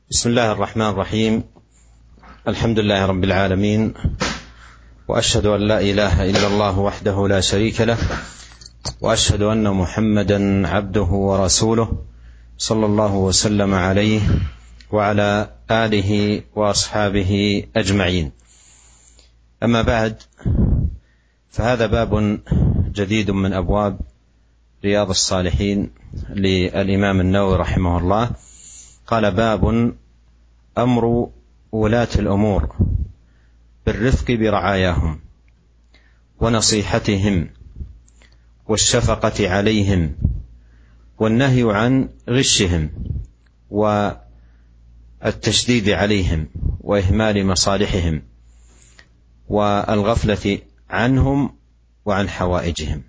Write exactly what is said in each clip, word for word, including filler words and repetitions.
بسم الله الرحمن الرحيم. الحمد لله رب العالمين، وأشهد أن لا إله إلا الله وحده لا شريك له، وأشهد أن محمدا عبده ورسوله صلى الله وسلم عليه وعلى آله وأصحابه أجمعين. أما بعد، فهذا باب جديد من أبواب رياض الصالحين للإمام النووي رحمه الله. قال: باب أمر ولاة الأمور بالرفق برعاياهم ونصيحتهم والشفقة عليهم والنهي عن غشهم والتشديد عليهم وإهمال مصالحهم والغفلة عنهم وعن حوائجهم.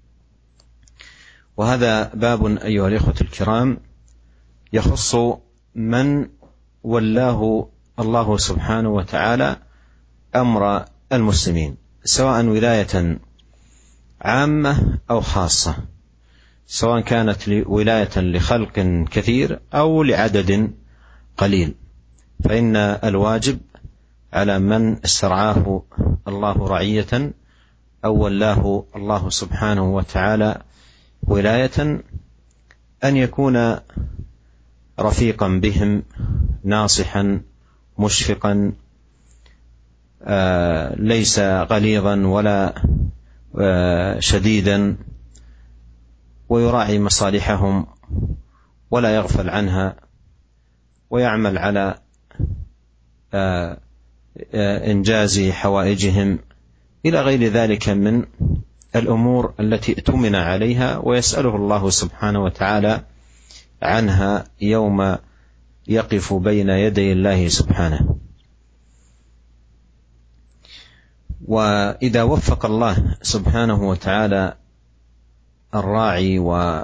وهذا باب أيها الإخوة الكرام يخص من ولاه الله سبحانه وتعالى أمر المسلمين، سواء ولاية عامة أو خاصة، سواء كانت ولاية لخلق كثير أو لعدد قليل، فإن الواجب على من استرعاه الله رعية أو ولاه الله سبحانه وتعالى ولاية أن يكون رفيقا بهم، ناصحا مشفقا، آه ليس غليظا ولا آه شديدا، ويراعي مصالحهم ولا يغفل عنها، ويعمل على آه آه إنجاز حوائجهم إلى غير ذلك من الأمور التي اؤتمن عليها ويسأله الله سبحانه وتعالى عنها يوم يقف بين يدي الله سبحانه. وإذا وفق الله سبحانه وتعالى الراعي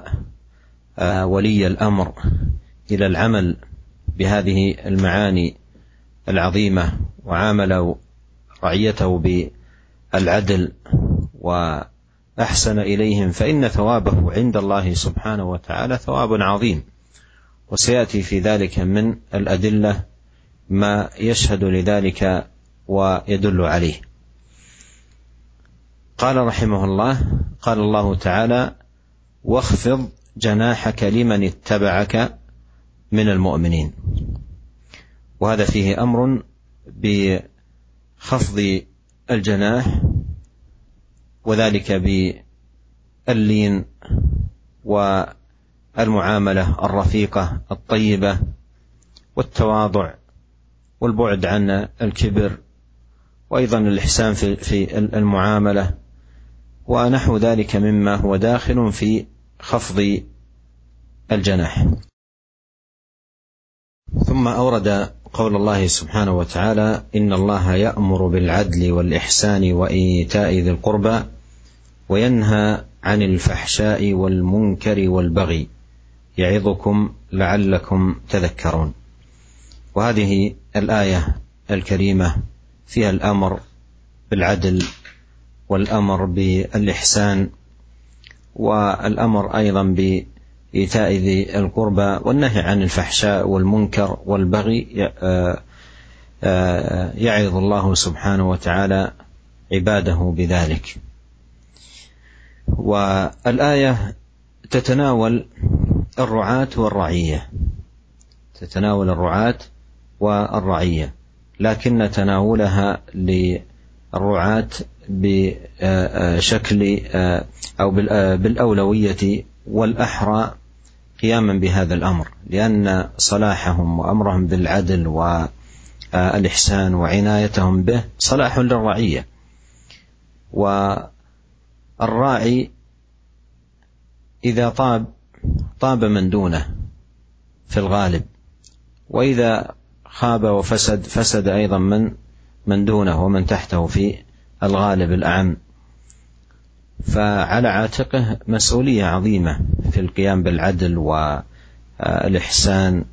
وولي الأمر إلى العمل بهذه المعاني العظيمة، وعامل رعيته بالعدل وأحسن إليهم، فإن ثوابه عند الله سبحانه وتعالى ثواب عظيم، وسيأتي في ذلك من الأدلة ما يشهد لذلك ويدل عليه. قال رحمه الله: قال الله تعالى: واخفض جناحك لمن اتبعك من المؤمنين. وهذا فيه أمر بخفض الجناح، وذلك باللين والمعاملة الرفيقة الطيبة والتواضع والبعد عن الكبر، وأيضا الإحسان في المعاملة ونحو ذلك مما هو داخل في خفض الجناح. ثم أورد قول الله سبحانه وتعالى: إن الله يأمر بالعدل والإحسان وإيتاء ذي القربى وينهى عن الفحشاء والمنكر والبغي يعظكم لعلكم تذكرون. وهذه الآية الكريمة فيها الأمر بالعدل والأمر بالإحسان والأمر أيضا بإيتاء ذي القربى والنهي عن الفحشاء والمنكر والبغي. يعظ الله سبحانه وتعالى عباده بذلك. والآية تتناول الرعاة والرعية، تتناول الرعاة والرعية، لكن تناولها للرعاة بشكل أو بالأولوية والأحرى قياما بهذا الأمر، لأن صلاحهم وأمرهم بالعدل والإحسان وعنايتهم به صلاح للرعية. والراعي إذا طاب طاب من دونه في الغالب، وإذا خاب وفسد فسد أيضا من من دونه ومن تحته في الغالب الأعم. فعلى عاتقه مسؤولية عظيمة في القيام بالعدل والإحسان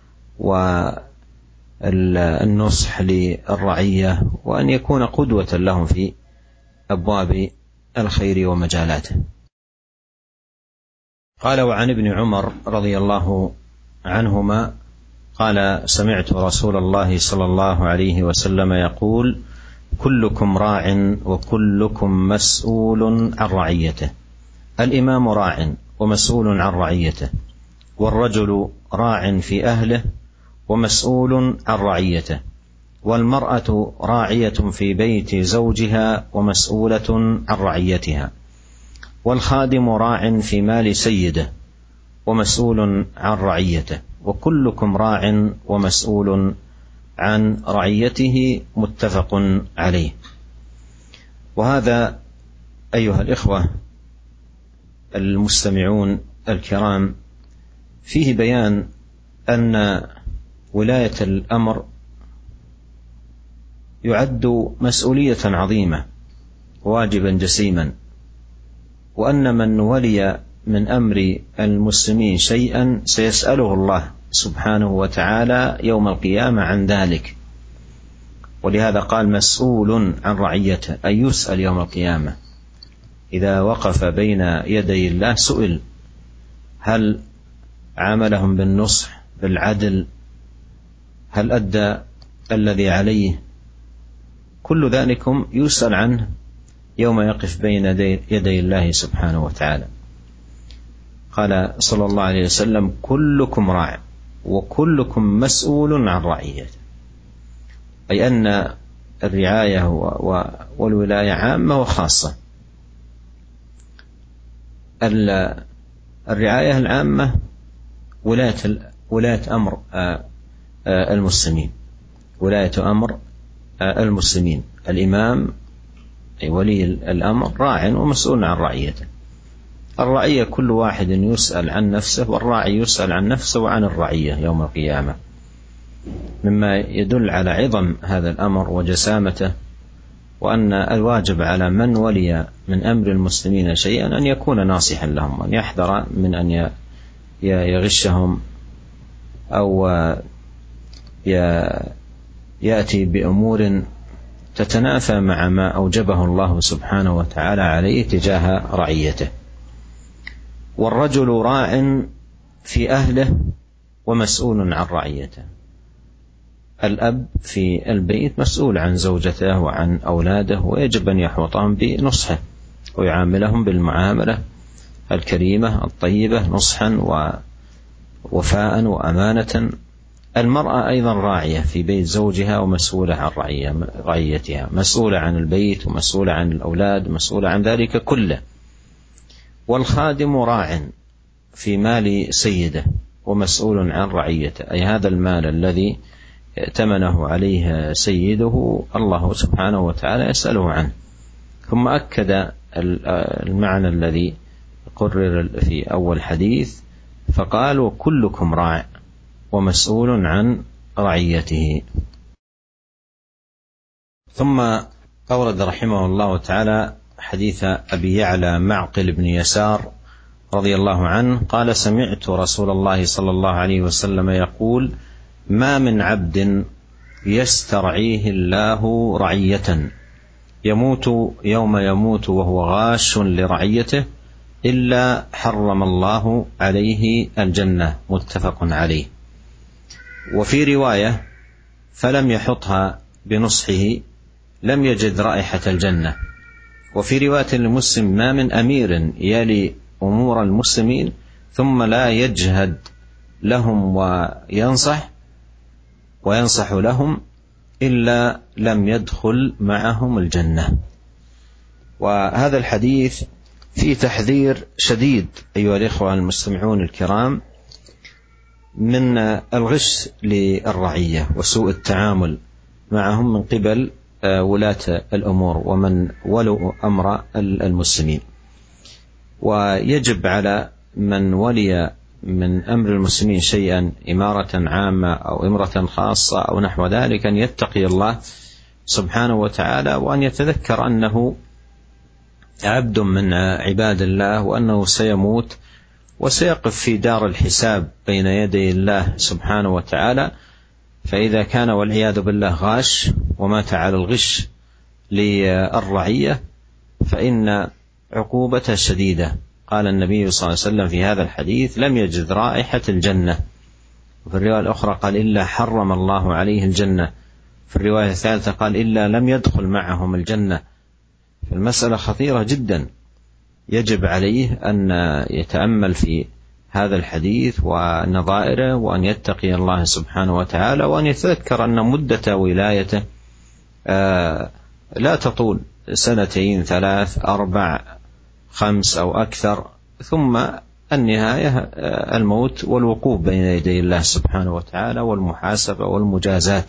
والنصح للرعية، وأن يكون قدوة لهم في أبواب الخير ومجالاته. قال: وعن ابن عمر رضي الله عنهما قال: سمعت رسول الله صلى الله عليه وسلم يقول: كلكم راع وكلكم مسؤول عن رعيته. الإمام راع ومسؤول عن رعيته، والرجل راع في أهله ومسؤول عن رعيته، والمرأة راعية في بيت زوجها ومسؤولة عن رعيتها، والخادم راع في مال سيده ومسؤول عن رعيته، وكلكم راع ومسؤول عن رعيته، متفق عليه. وهذا أيها الإخوة المستمعون الكرام فيه بيان أن ولاية الأمر يعد مسؤولية عظيمة، واجبا جسيما، وأن من ولي من أمر المسلمين شيئا سيسأله الله سبحانه وتعالى يوم القيامة عن ذلك. ولهذا قال: مسؤول عن رعيته، أي يسأل يوم القيامة. إذا وقف بين يدي الله سئل: هل عاملهم بالنصح بالعدل؟ هل أدى الذي عليه؟ كل ذلكم يسأل عنه يوم يقف بين يدي الله سبحانه وتعالى. قال صلى الله عليه وسلم: كلكم راع وكلكم مسؤول عن رعيته، أي أن الرعاية والولاية عامة وخاصة. الرعاية العامة ولاية ولاية أمر المسلمين، ولاية أمر المسلمين. الإمام أي ولي الأمر راع ومسؤول عن رعيته. الرعية كل واحد يسأل عن نفسه، والراعي يسأل عن نفسه وعن الرعية يوم القيامة، مما يدل على عظم هذا الأمر وجسامته، وأن الواجب على من ولي من أمر المسلمين شيئا أن يكون ناصحا لهم، وأن يحذر من أن يغشهم أو يأتي بأمور تتنافى مع ما أوجبه الله سبحانه وتعالى عليه تجاه رعيته. والرجل راع في أهله ومسؤول عن رعيته. الأب في البيت مسؤول عن زوجته وعن أولاده، ويجب أن يحوطهم بنصحه ويعاملهم بالمعاملة الكريمة الطيبة نصحا ووفاء وأمانة. المرأة أيضا راعية في بيت زوجها ومسؤولة عن رعيتها، مسؤولة عن البيت ومسؤولة عن الأولاد ومسؤولة عن ذلك كله. والخادم راع في مال سيده ومسؤول عن رعيته، أي هذا المال الذي ائتمنه عليه سيده الله سبحانه وتعالى يسأله عنه. ثم أكد المعنى الذي قرر في أول حديث فقال: وكلكم راع ومسؤول عن رعيته. ثم أورد رحمه الله تعالى حديث أبي يعلى معقل بن يسار رضي الله عنه قال: سمعت رسول الله صلى الله عليه وسلم يقول: ما من عبد يسترعيه الله رعية يموت يوم يموت وهو غاش لرعيته إلا حرم الله عليه الجنة، متفق عليه. وفي رواية: فلم يحطها بنصحه لم يجد رائحة الجنة. وفي رواية لمسلم: ما من أمير يلي أمور المسلمين ثم لا يجهد لهم وينصح وينصح لهم إلا لم يدخل معهم الجنة. وهذا الحديث فيه تحذير شديد أيها الإخوة المستمعون الكرام من الغش للرعية وسوء التعامل معهم من قبل ولاة الأمور ومن ولوا أمر المسلمين. ويجب على من ولي من أمر المسلمين شيئا، إمارة عامة أو إمرة خاصة أو نحو ذلك، أن يتقي الله سبحانه وتعالى، وأن يتذكر أنه عبد من عباد الله، وأنه سيموت وسيقف في دار الحساب بين يدي الله سبحانه وتعالى. فإذا كان والعياذ بالله غاش ومات على الغش للرعية فإن عقوبته شديدة. قال النبي صلى الله عليه وسلم في هذا الحديث: لم يجد رائحة الجنة، وفي الرواية الأخرى قال إلا حرم الله عليه الجنة، في الرواية الثالثة قال إلا لم يدخل معهم الجنة. فالمسألة خطيرة جدا، يجب عليه أن يتأمل في هذا الحديث ونظائره، وأن يتقي الله سبحانه وتعالى، وأن يتذكر أن مدة ولايته لا تطول سنتين ثلاث أربع خمس أو أكثر، ثم النهاية الموت والوقوف بين يدي الله سبحانه وتعالى والمحاسبة والمجازات.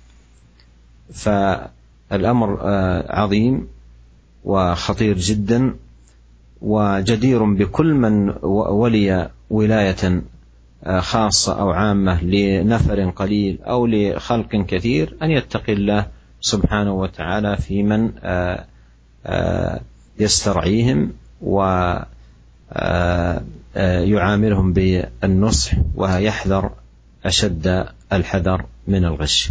فالأمر عظيم وخطير جدا، وجدير بكل من ولي ولاية خاصة أو عامة لنفر قليل أو لخلق كثير أن يتقي الله سبحانه وتعالى في من يسترعيهم ويعاملهم بالنصح، ويحذر أشد الحذر من الغش.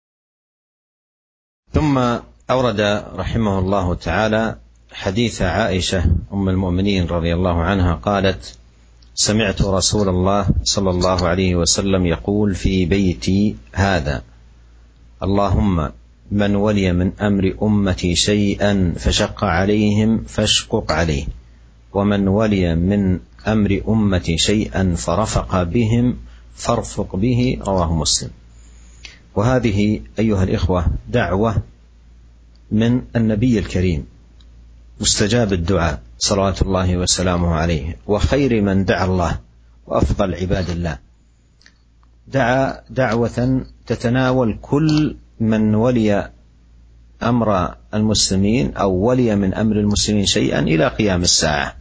ثم أورد رحمه الله تعالى حديث عائشة أم المؤمنين رضي الله عنها قالت: سمعت رسول الله صلى الله عليه وسلم يقول في بيتي هذا: اللهم من ولي من أمر أمتي شيئا فشق عليهم فاشقق عليه، ومن ولي من أمر أمتي شيئا فرفق بهم فارفق به، رواه مسلم. وهذه أيها الإخوة دعوة من النبي الكريم مستجاب الدعاء صلوات الله وسلامه عليه، وخير من دعا الله وأفضل عباد الله، دعا دعوة تتناول كل من ولي أمر المسلمين أو ولي من أمر المسلمين شيئا إلى قيام الساعة،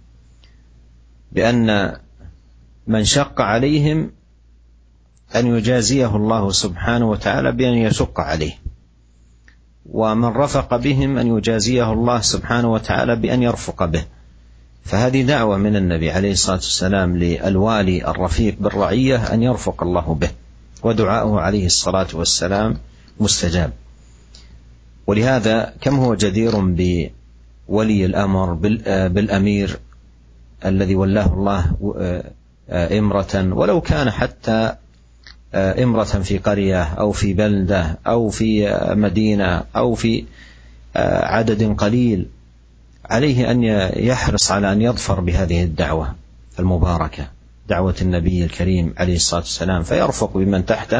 بأن من شق عليهم أن يجازيه الله سبحانه وتعالى بأن يشق عليه، ومن رفق بهم أن يجازيه الله سبحانه وتعالى بأن يرفق به. فهذه دعوة من النبي عليه الصلاة والسلام للوالي الرفيق بالرعية أن يرفق الله به، ودعاؤه عليه الصلاة والسلام مستجاب. ولهذا كم هو جدير بولي الأمر بالأمير الذي ولاه الله إمرة، ولو كان حتى إمرة في قرية أو في بلدة أو في مدينة أو في عدد قليل، عليه أن يحرص على أن يظفر بهذه الدعوة المباركة، دعوة النبي الكريم عليه الصلاة والسلام، فيرفق بمن تحته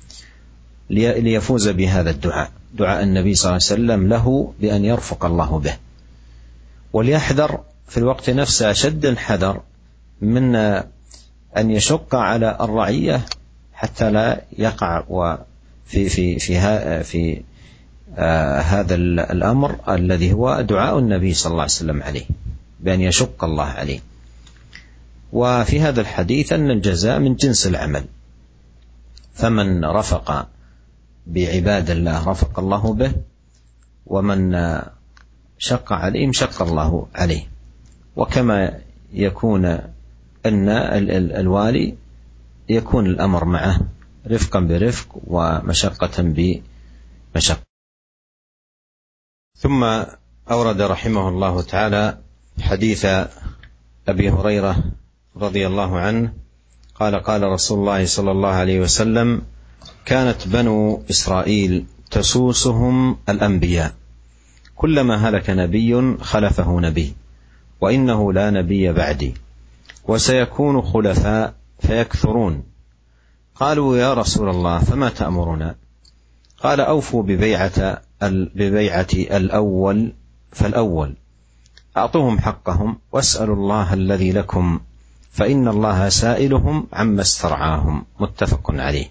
ليفوز بهذا الدعاء، دعاء النبي صلى الله عليه وسلم له بأن يرفق الله به. وليحذر في الوقت نفسه أشد الحذر من أن يشق على الرعية حتى لا يقع في في في في آه هذا الأمر الذي هو دعاء النبي صلى الله عليه وسلم عليه بأن يشق الله عليه. وفي هذا الحديث أن الجزاء من جنس العمل، فمن رفق بعباد الله رفق الله به، ومن شق عليهم شق الله عليه. وكما يكون أن الوالي يكون الأمر معه رفقا برفق ومشقة بمشقة. ثم أورد رحمه الله تعالى حديث أبي هريرة رضي الله عنه قال: قال رسول الله صلى الله عليه وسلم: كانت بنو إسرائيل تسوسهم الأنبياء، كلما هلك نبي خلفه نبي، وإنه لا نبي بعدي، وسيكون خلفاء فيكثرون. قالوا: يا رسول الله فما تأمرنا؟ قال: أوفوا ببيعة ببيعة الأول فالأول، أعطوهم حقهم، واسألوا الله الذي لكم، فإن الله سائلهم عما استرعاهم. متفق عليه.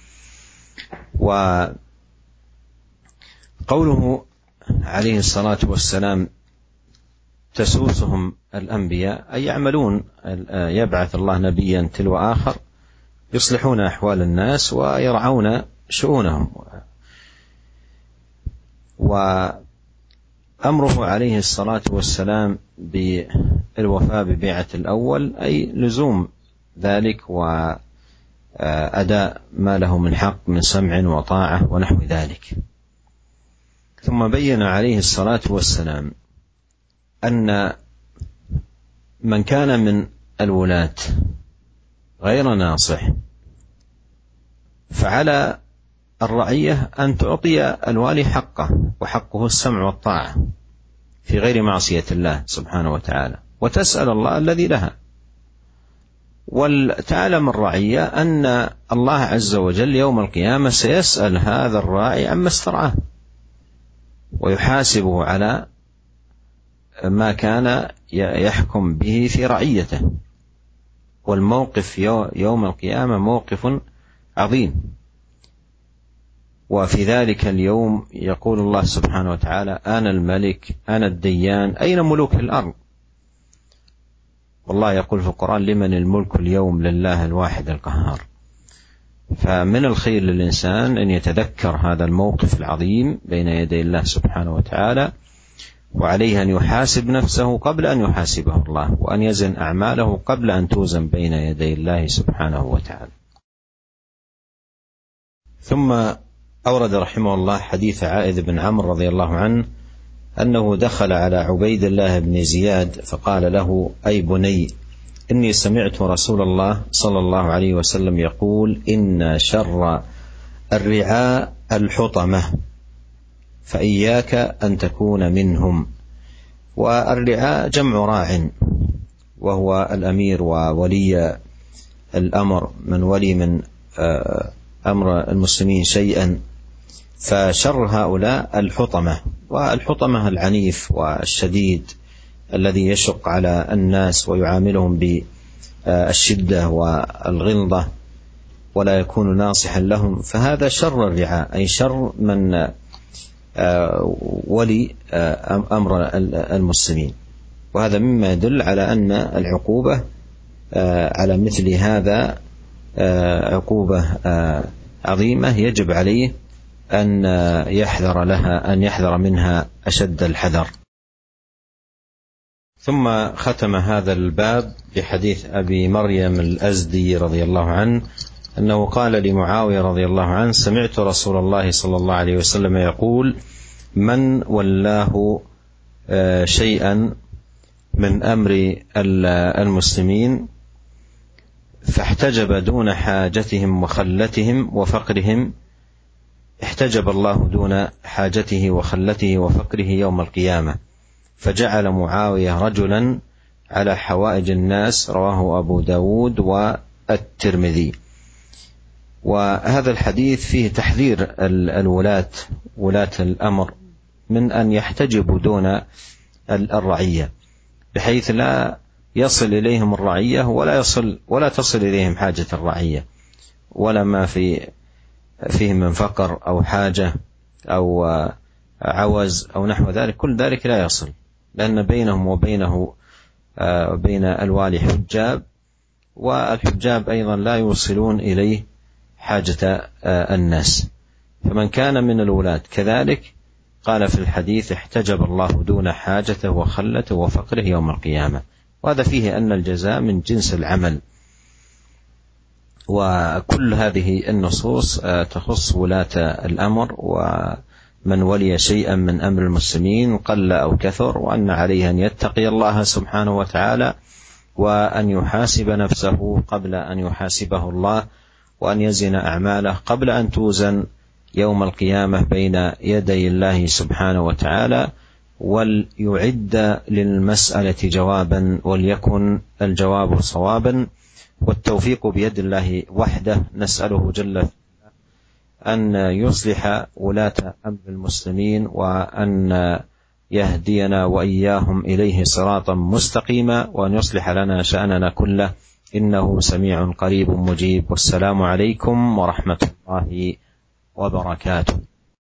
وقوله عليه الصلاة والسلام تسوسهم الأنبياء أي يعملون، يبعث الله نبيا تلو آخر يصلحون أحوال الناس ويرعون شؤونهم. وأمره عليه الصلاة والسلام بالوفاء ببيعة الأول أي لزوم ذلك وأداء ما له من حق من سمع وطاعة ونحو ذلك. ثم بين عليه الصلاة والسلام أن من كان من الولاة غير ناصح فعلى الرعية أن تعطي الوالي حقه، وحقه السمع والطاعة في غير معصية الله سبحانه وتعالى، وتسأل الله الذي لها. وتعلم الرعية أن الله عز وجل يوم القيامة سيسأل هذا الراعي عما استرعاه، ويحاسبه على ما كان يحكم به في رعيته. والموقف يوم القيامة موقف عظيم. وفي ذلك اليوم يقول الله سبحانه وتعالى: أنا الملك أنا الديان أين ملوك الأرض؟ والله يقول في القرآن: لمن الملك اليوم؟ لله الواحد القهار. فمن الخير للإنسان أن يتذكر هذا الموقف العظيم بين يدي الله سبحانه وتعالى، وعليه أن يحاسب نفسه قبل أن يحاسبه الله، وأن يزن أعماله قبل أن توزن بين يدي الله سبحانه وتعالى. ثم أورد رحمه الله حديث عائذ بن عمرو رضي الله عنه أنه دخل على عبيد الله بن زياد فقال له: أي بني، إني سمعت رسول الله صلى الله عليه وسلم يقول: إن شر الرعاء الحطمة، فإياك أن تكون منهم. والرعاء جمع راع، وهو الأمير وولي الأمر، من ولي من أمر المسلمين شيئا. فشر هؤلاء الحطمة، والحطمة العنيف والشديد الذي يشق على الناس ويعاملهم بالشدة والغلظة ولا يكون ناصحا لهم، فهذا شر الرعاء، أي شر من ولي أمر المسلمين. وهذا مما يدل على أن العقوبة على مثل هذا عقوبة عظيمة يجب عليه أن يحذر لها أن يحذر منها أشد الحذر. ثم ختم هذا الباب بحديث أبي مريم الأزدي رضي الله عنه أنه قال لمعاوية رضي الله عنه: سمعت رسول الله صلى الله عليه وسلم يقول: من ولاه شيئا من أمر المسلمين فاحتجب دون حاجتهم وخلتهم وفقرهم، احتجب الله دون حاجته وخلته وفقره يوم القيامة، فجعل معاوية رجلا على حوائج الناس. رواه أبو داود والترمذي. وهذا الحديث فيه تحذير الولاة ولاة الأمر من أن يحتجبوا دون الرعية، بحيث لا يصل إليهم الرعية ولا يصل ولا تصل إليهم حاجة الرعية، ولا ما في فيه من فقر أو حاجة أو عوز أو نحو ذلك، كل ذلك لا يصل، لأن بينهم وبينه بين الوالي حجاب، والحجاب أيضا لا يوصلون إليه حاجة الناس. فمن كان من الولاة كذلك قال في الحديث: احتجب الله دون حاجته وخلته وفقره يوم القيامة. وهذا فيه أن الجزاء من جنس العمل. وكل هذه النصوص تخص ولاة الأمر ومن ولي شيئا من أمر المسلمين قل أو كثر، وأن عليه أن يتقي الله سبحانه وتعالى، وأن يحاسب نفسه قبل أن يحاسبه الله، وأن يزن أعماله قبل أن توزن يوم القيامة بين يدي الله سبحانه وتعالى، وليعد للمسألة جوابا وليكن الجواب صوابا، والتوفيق بيد الله وحده. نسأله جل أن يصلح ولاة أمر المسلمين، وأن يهدينا وإياهم إليه صراطا مستقيما، وأن يصلح لنا شأننا كله، إنه سميع قريب مجيب. والسلام عليكم ورحمة الله وبركاته.